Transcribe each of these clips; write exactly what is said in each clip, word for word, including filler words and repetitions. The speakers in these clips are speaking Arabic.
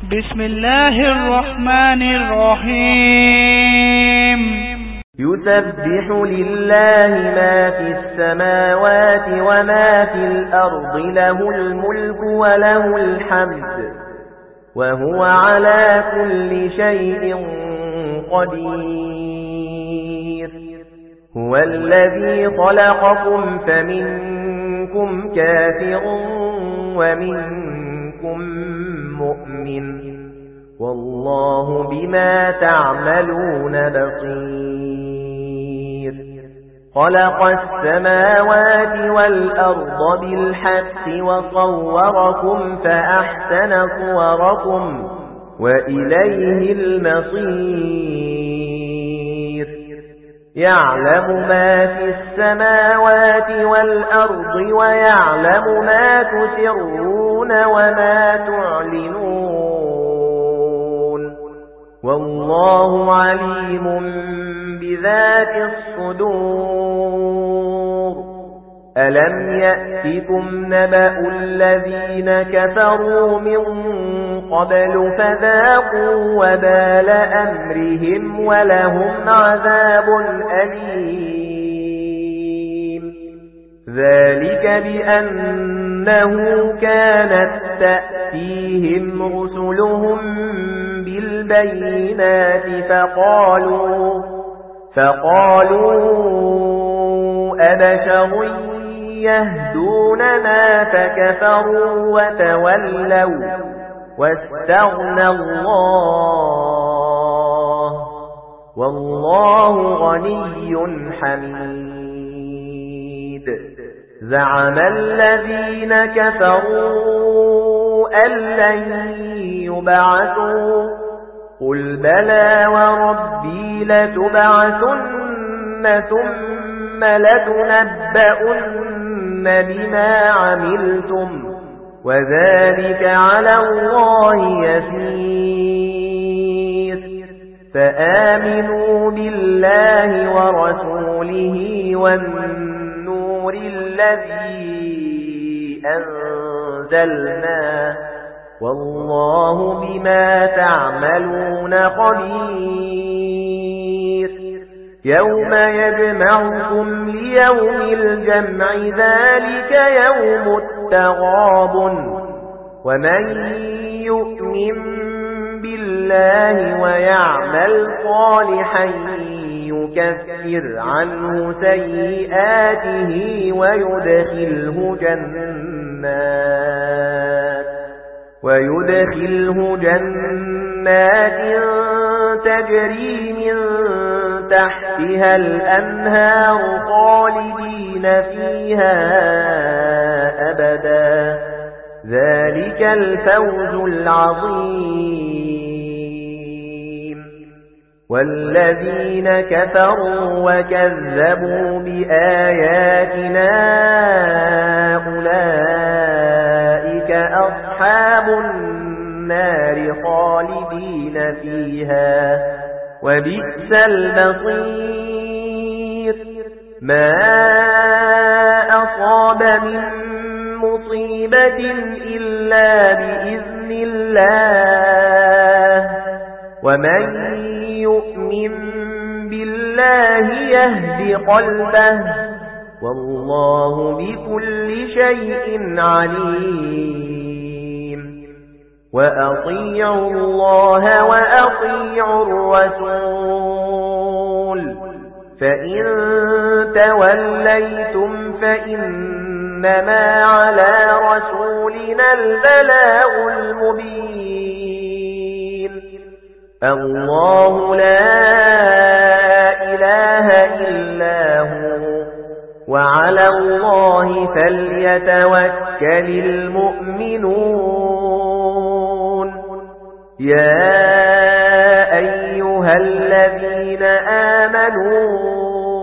بسم الله الرحمن الرحيم يسبح لله ما في السماوات وما في الأرض له الملك وله الحمد وهو على كل شيء قدير هو الذي خلقكم فمنكم كافر ومنكم مؤمن والله بما تعملون بصير خلق السماوات والأرض بالحق وصوركم فأحسن صوركم وإليه المصير يعلم ما في السماوات والأرض ويعلم ما تسرون وما تعلنون والله عليم بذات الصدور ألم يأتكم نبأ الذين كفروا من قبل فذاقوا وبال أمرهم ولهم عذاب أليم ذلك بأنه كانت تأتيهم رسلهم بالبينات فقالوا فقالوا أبشر يهدوننا فكفروا وتولوا واستغنى الله والله غني حميد زعم الذين كفروا أن لن يبعثوا قل بلى وربي لتبعثن ثم لتنبؤن بما عملتم وذلك على الله يسير فآمنوا بالله ورسوله والنور الذي أنزلنا والله بما تعملون خبير يوم يجمعكم ليوم الجمع ذلك يوم التغابن ومن يؤمن بالله ويعمل صالحا يكفر عنه سيئاته ويدخله جنات ويدخله جنات تجري من تحتها الأنهار خالدين فيها أبدا ذلك الفوز العظيم والذين كفروا وكذبوا بآياتنا أولئك أصحاب النار خالدين فيها وبئس المصير ما أصاب من مصيبة إلا بإذن الله ومن يؤمن بالله يهد قلبه والله بكل شيء عليم وأطيعوا الله وأطيعوا الرسول فإن توليتم فإنما على رسولنا البلاغ المبين الله لا إله إلا هو وعلى الله فليتوكل المؤمنون يا أيها الذين آمنوا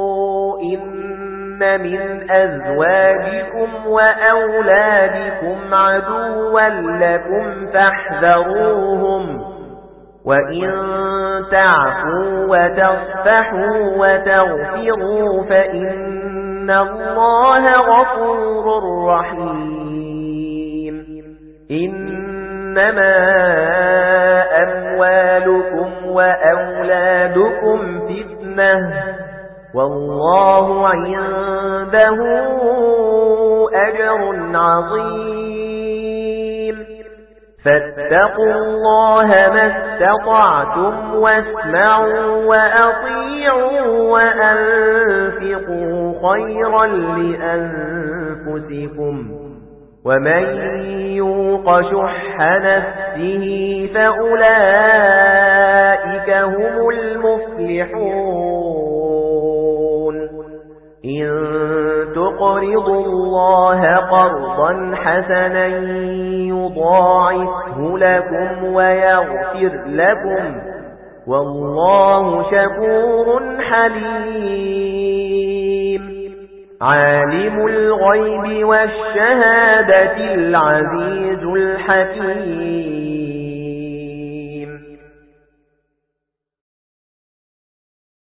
إن من أزواجكم وأولادكم عدوا لكم فاحذروهم وإن تعفوا وتصفحوا وتغفروا فإن الله غفور رحيم إنما تصبهم فتنة والله عنده أجر عظيم فاتقوا الله ما استطعتم واسمعوا وأطيعوا وأنفقوا خيرا لأنفسكم ومن يوق شح نفسه فأولئك هم المفلحون إن تقرضوا الله قرضا حسنا يضاعفه لكم ويغفر لكم والله شكور حليم عالم الغيب والشهادة العزيز الحكيم